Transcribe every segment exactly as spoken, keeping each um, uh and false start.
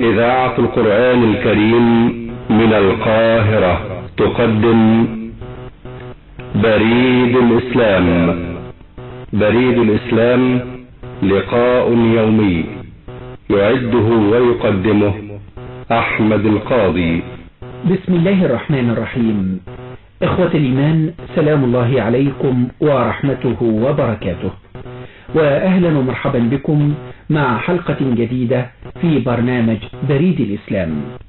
إذاعة القرآن الكريم من القاهرة تقدم بريد الإسلام. بريد الإسلام لقاء يومي يعده ويقدمه أحمد القاضي. بسم الله الرحمن الرحيم. إخوة الإيمان، سلام الله عليكم ورحمته وبركاته، وأهلا ومرحبا بكم مع حلقة جديدة في برنامج بريد الإسلام.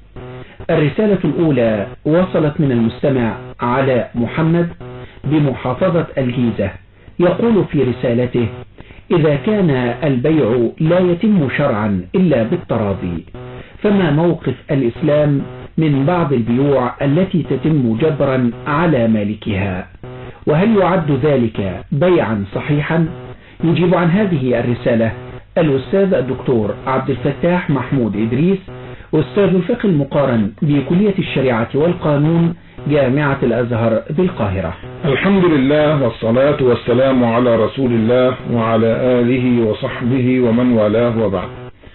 الرسالة الأولى وصلت من المستمع علاء محمد بمحافظة الجيزة، يقول في رسالته: إذا كان البيع لا يتم شرعا إلا بالتراضي، فما موقف الإسلام من بعض البيوع التي تتم جبرا على مالكها؟ وهل يعد ذلك بيعا صحيحا؟ يجيب عن هذه الرسالة الأستاذ الدكتور عبد الفتاح محمود إدريس، أستاذ الفقه المقارن بكلية الشريعة والقانون جامعة الأزهر بالقاهرة. الحمد لله والصلاة والسلام على رسول الله وعلى آله وصحبه ومن والاه، وبعد.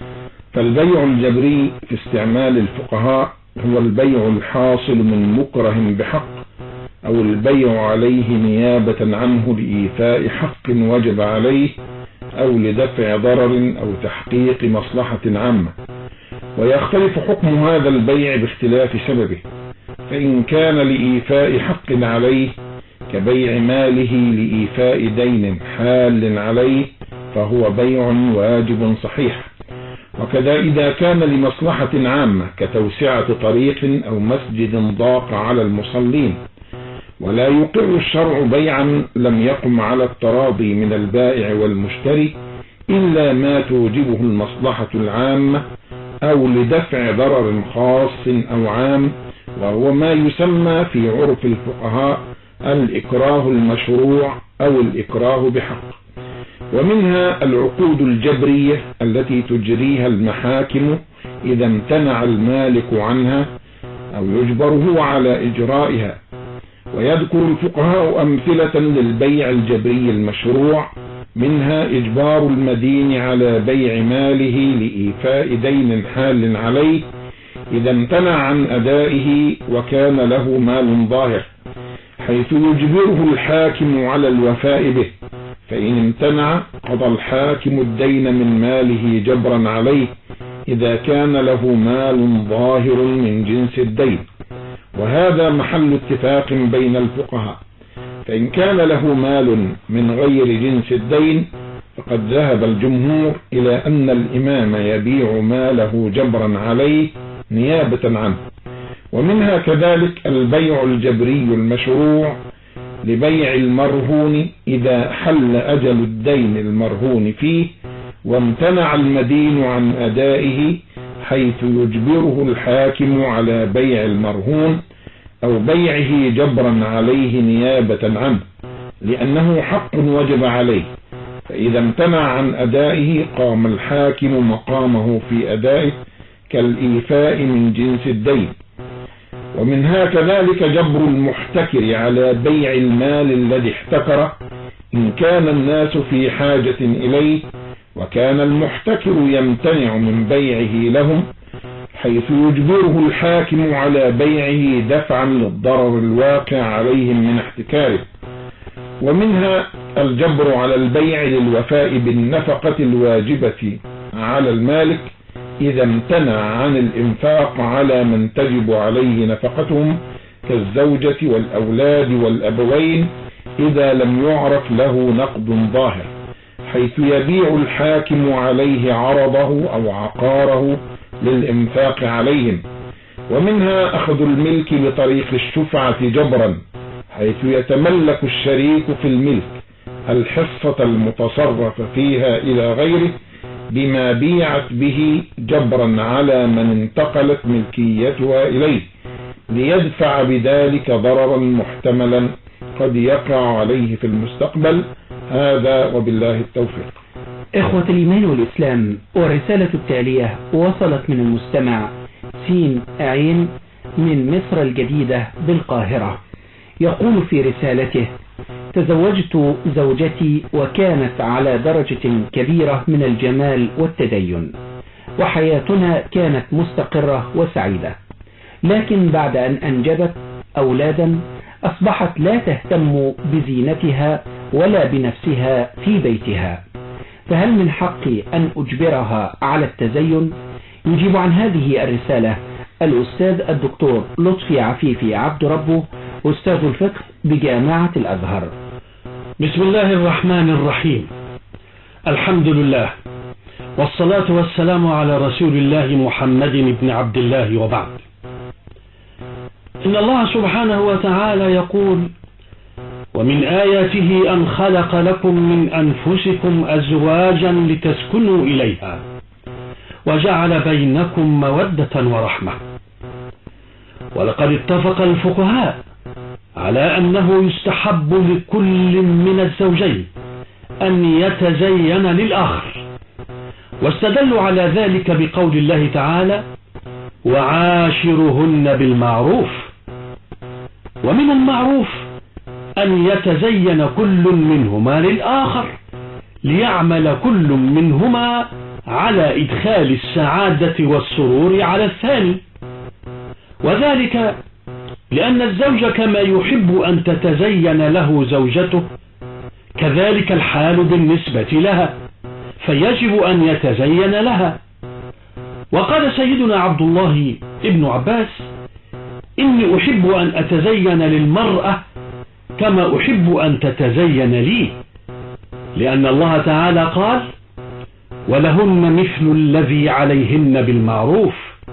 فالبيع الجبري في استعمال الفقهاء هو البيع الحاصل من مكره بحق، أو البيع عليه نيابة عنه لإيفاء حق وجب عليه، أو لدفع ضرر أو تحقيق مصلحة عامة. ويختلف حكم هذا البيع باختلاف سببه، فإن كان لإيفاء حق عليه كبيع ماله لإيفاء دين حال عليه فهو بيع واجب صحيح. وكذا إذا كان لمصلحة عامة كتوسعة طريق أو مسجد ضاق على المصلين. ولا يقر الشرع بيعا لم يقم على التراضي من البائع والمشتري إلا ما توجبه المصلحة العامة، أو لدفع ضرر خاص أو عام، وهو ما يسمى في عرف الفقهاء الإكراه المشروع أو الإكراه بحق. ومنها العقود الجبرية التي تجريها المحاكم إذا امتنع المالك عنها أو يجبره على إجرائها. ويذكر الفقهاء أمثلة للبيع الجبري المشروع، منها إجبار المدين على بيع ماله لإيفاء دين حال عليه إذا امتنع عن أدائه وكان له مال ظاهر، حيث يجبره الحاكم على الوفاء به، فإن امتنع قضى الحاكم الدين من ماله جبرا عليه إذا كان له مال ظاهر من جنس الدين. وهذا محل اتفاق بين الفقهاء، فإن كان له مال من غير جنس الدين فقد ذهب الجمهور إلى أن الإمام يبيع ماله جبرا عليه نيابة عنه. ومنها كذلك البيع الجبري المشروع لبيع المرهون إذا حل أجل الدين المرهون فيه وامتنع المدين عن أدائه، حيث يجبره الحاكم على بيع المرهون أو بيعه جبرا عليه نيابة عنه، لأنه حق وجب عليه، فإذا امتنع عن أدائه قام الحاكم مقامه في أدائه كالإيفاء من جنس الدين. ومنها كذلك جبر المحتكر على بيع المال الذي احتكره إن كان الناس في حاجة إليه وكان المحتكر يمتنع من بيعه لهم، حيث يجبره الحاكم على بيعه دفعا للضرر الواقع عليهم من احتكاره. ومنها الجبر على البيع للوفاء بالنفقة الواجبة على المالك إذا امتنع عن الإنفاق على من تجب عليه نفقتهم كالزوجة والأولاد والأبوين إذا لم يعرف له نقد ظاهر، حيث يبيع الحاكم عليه عرضه أو عقاره للإنفاق عليهم. ومنها أخذ الملك بطريق الشفعة جبرا، حيث يتملك الشريك في الملك الحصة المتصرف فيها إلى غيره بما بيعت به جبرا على من انتقلت ملكيتها إليه، ليدفع بذلك ضررا محتملا قد يقع عليه في المستقبل. هذا وبالله التوفيق. إخوة الإيمان والإسلام، والرسالة التالية وصلت من المستمع سين عين من مصر الجديدة بالقاهرة، يقول في رسالته: تزوجت زوجتي وكانت على درجة كبيرة من الجمال والتدين، وحياتنا كانت مستقرة وسعيدة، لكن بعد أن أنجبت أولادا أصبحت لا تهتم بزينتها ولا بنفسها في بيتها، فهل من حقي أن أجبرها على التزين؟ يجيب عن هذه الرسالة الأستاذ الدكتور لطفي عفيفي عبد ربه، أستاذ الفقه بجامعة الأزهر. بسم الله الرحمن الرحيم، الحمد لله والصلاة والسلام على رسول الله محمد بن عبد الله، وبعد. إن الله سبحانه وتعالى يقول: ومن آياته أن خلق لكم من أنفسكم أزواجا لتسكنوا إليها وجعل بينكم مودة ورحمة. ولقد اتفق الفقهاء على أنه يستحب لكل من الزوجين أن يتزين للآخر، واستدلوا على ذلك بقول الله تعالى: وعاشرهن بالمعروف. ومن المعروف أن يتزين كل منهما للآخر ليعمل كل منهما على إدخال السعادة والسرور على الثاني، وذلك لأن الزوج كما يحب أن تتزين له زوجته كذلك الحال بالنسبة لها، فيجب أن يتزين لها. وقال سيدنا عبد الله ابن عباس: إني أحب أن أتزين للمرأة كما أحب أن تتزين لي، لأن الله تعالى قال: ولهن مثل الذي عليهن بالمعروف.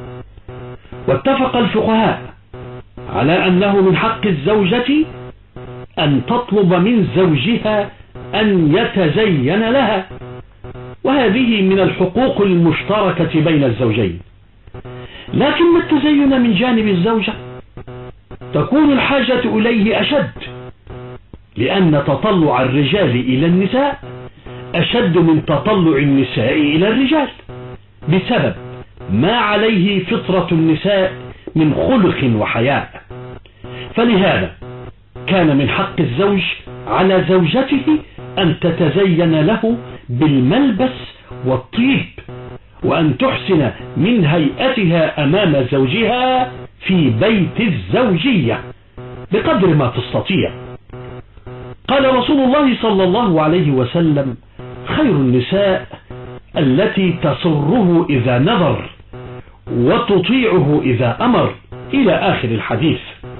واتفق الفقهاء على أنه من حق الزوجة أن تطلب من زوجها أن يتزين لها، وهذه من الحقوق المشتركة بين الزوجين. لكن التزين من جانب الزوجة تكون الحاجة إليه أشد، لأن تطلع الرجال إلى النساء أشد من تطلع النساء إلى الرجال، بسبب ما عليه فطرة النساء من خلق وحياء. فلهذا كان من حق الزوج على زوجته أن تتزين له بالملبس والطيب، وأن تحسن من هيئتها أمام زوجها في بيت الزوجية بقدر ما تستطيع. قال رسول الله صلى الله عليه وسلم: خير النساء التي تسره إذا نظر وتطيعه إذا أمر، إلى آخر الحديث.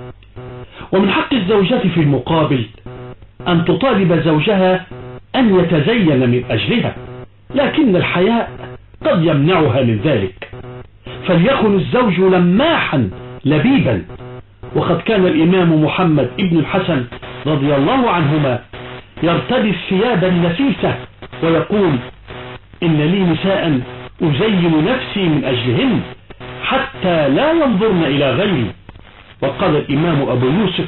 ومن حق الزوجة في المقابل أن تطالب زوجها أن يتزين من أجلها، لكن الحياء قد يمنعها من ذلك، فليكن الزوج لماحا لبيبا. وقد كان الإمام محمد ابن الحسن رضي الله عنهما يرتدي الثياب النفيسة ويقول: إن لي نساء أزين نفسي من أجلهن حتى لا ينظرن إلى غيري. وقال الإمام أبو يوسف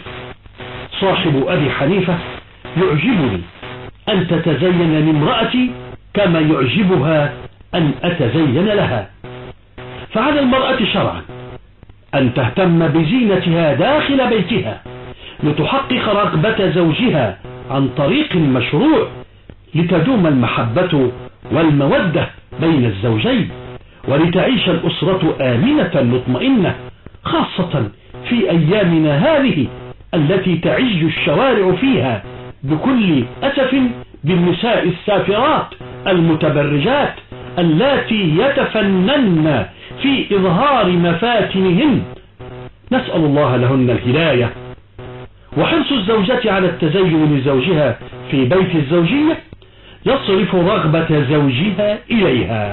صاحب أبي حنيفة: يعجبني أن تتزين لامرأتي كما يعجبها أن أتزين لها. فعلى المرأة شرعا أن تهتم بزينتها داخل بيتها لتحقق رغبة زوجها عن طريق مشروع، لتدوم المحبة والمودة بين الزوجين، ولتعيش الأسرة آمنة مطمئنة، خاصة في أيامنا هذه التي تعج الشوارع فيها بكل أسف بالنساء السافرات المتبرجات اللاتي يتفنن في إظهار مفاتنهن، نسأل الله لهن الهداية. وحرص الزوجة على التزين لزوجها في بيت الزوجية يصرف رغبة زوجها إليها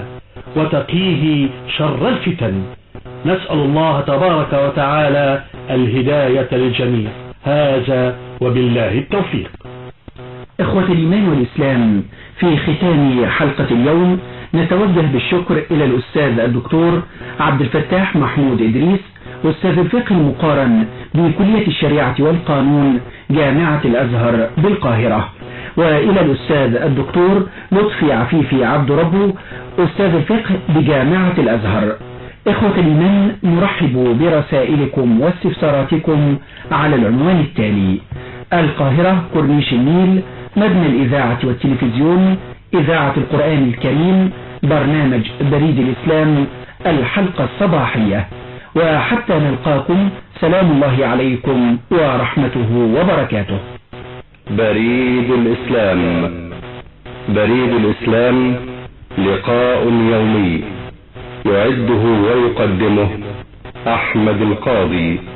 وتقيه شر الفتن. نسأل الله تبارك وتعالى الهداية للجميع. هذا وبالله التوفيق. إخوة الإيمان والإسلام، في ختام حلقة اليوم نتوجه بالشكر إلى الأستاذ الدكتور عبد الفتاح محمود إدريس، أستاذ الفقه المقارن بكلية الشريعة والقانون جامعة الأزهر بالقاهرة، وإلى الأستاذ الدكتور لطفي عفيفي عبد ربه، أستاذ الفقه بجامعة الأزهر. إخوة الإيمان، نرحب برسائلكم واستفساراتكم على العنوان التالي: القاهرة، كورنيش النيل، مبنى الإذاعة والتلفزيون، إذاعة القرآن الكريم، برنامج بريد الإسلام الحلقة الصباحية. وحتى نلقاكم سلام الله عليكم ورحمته وبركاته. بريد الإسلام. بريد الإسلام لقاء يومي يعده ويقدمه أحمد القاضي.